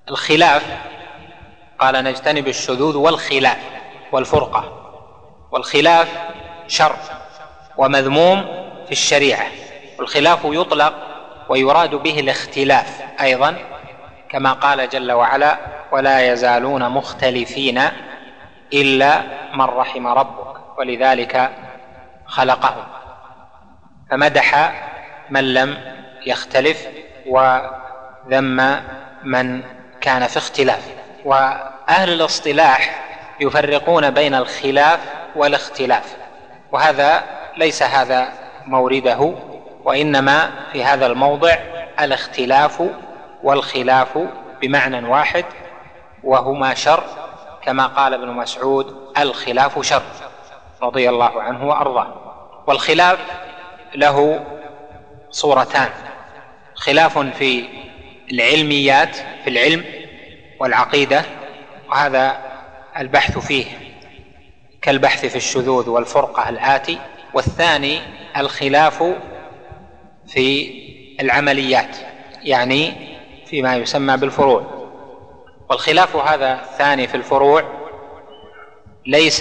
الخلاف قال نجتنب الشذوذ والخلاف والفرقة. والخلاف شر ومذموم في الشريعة، والخلاف يطلق ويراد به الاختلاف أيضا، كما قال جل وعلا ولا يزالون مختلفين إلا من رحم ربك ولذلك خلقهم، فمدح من لم يختلف وذم من كان في اختلاف. وأهل الاصطلاح يفرقون بين الخلاف والاختلاف، وهذا ليس هذا مورده، وإنما في هذا الموضع الاختلاف والخلاف بمعنى واحد، وهما شر، كما قال ابن مسعود الخلاف شر رضي الله عنه وأرضاه. والخلاف له صورتان: خلاف في العلميات في العلم والعقيدة، وهذا البحث فيه كالبحث في الشذوذ والفرقة الآتي. والثاني الخلاف في العمليات، يعني فيما يسمى بالفروع. والخلاف هذا الثاني في الفروع ليس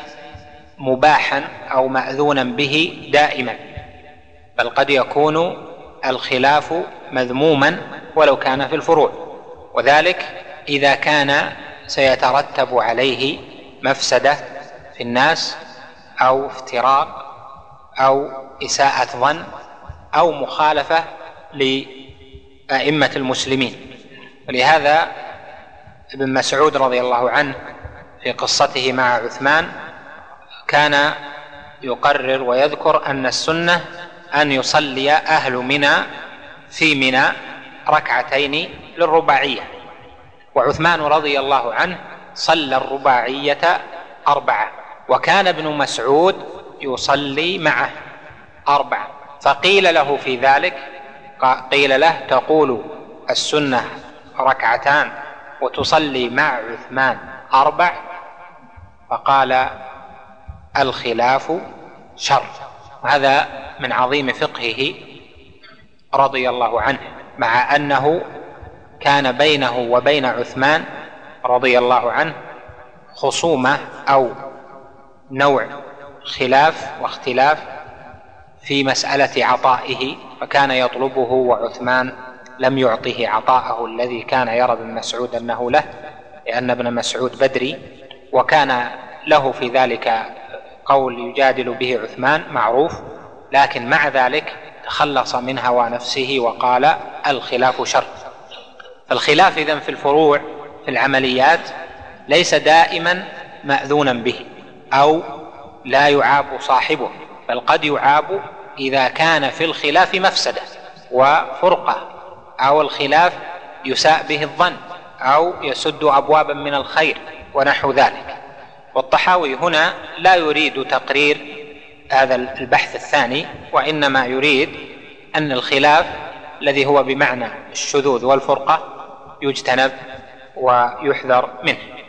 مباحا أو مأذونا به دائما، بل قد يكون الخلاف مذموما ولو كان في الفروع، وذلك إذا كان سيترتب عليه مفسدة في الناس أو افتراق أو إساءة ظن أو مخالفة لأئمة المسلمين. ولهذا ابن مسعود رضي الله عنه في قصته مع عثمان كان يقرر ويذكر أن السنة أن يصلي أهل منى في منى ركعتين للرباعية، وعثمان رضي الله عنه صلى الرباعية 4، وكان ابن مسعود يصلي معه 4. فقيل له في ذلك، قيل له تقول السنة ركعتان وتصلي مع عثمان 4؟ فقال الخلاف شر. وهذا من عظيم فقهه رضي الله عنه، مع أنه كان بينه وبين عثمان رضي الله عنه خصومة أو نوع خلاف واختلاف في مسألة عطائه، فكان يطلبه وعثمان لم يعطه عطاءه الذي كان يرى ابن مسعود أنه له، لأن ابن مسعود بدري، وكان له في ذلك قول يجادل به عثمان معروف، لكن مع ذلك تخلص من هوى نفسه وقال الخلاف شر. فالخلاف إذن في الفروع في العمليات ليس دائما مأذونا به أو لا يعاب صاحبه، بل قد يعاب إذا كان في الخلاف مفسدة وفرقة، أو الخلاف يساء به الظن أو يسد أبوابا من الخير ونحو ذلك. والطحاوي هنا لا يريد تقرير هذا البحث الثاني، وإنما يريد أن الخلاف الذي هو بمعنى الشذوذ والفرقة يجتنب ويحذر منه.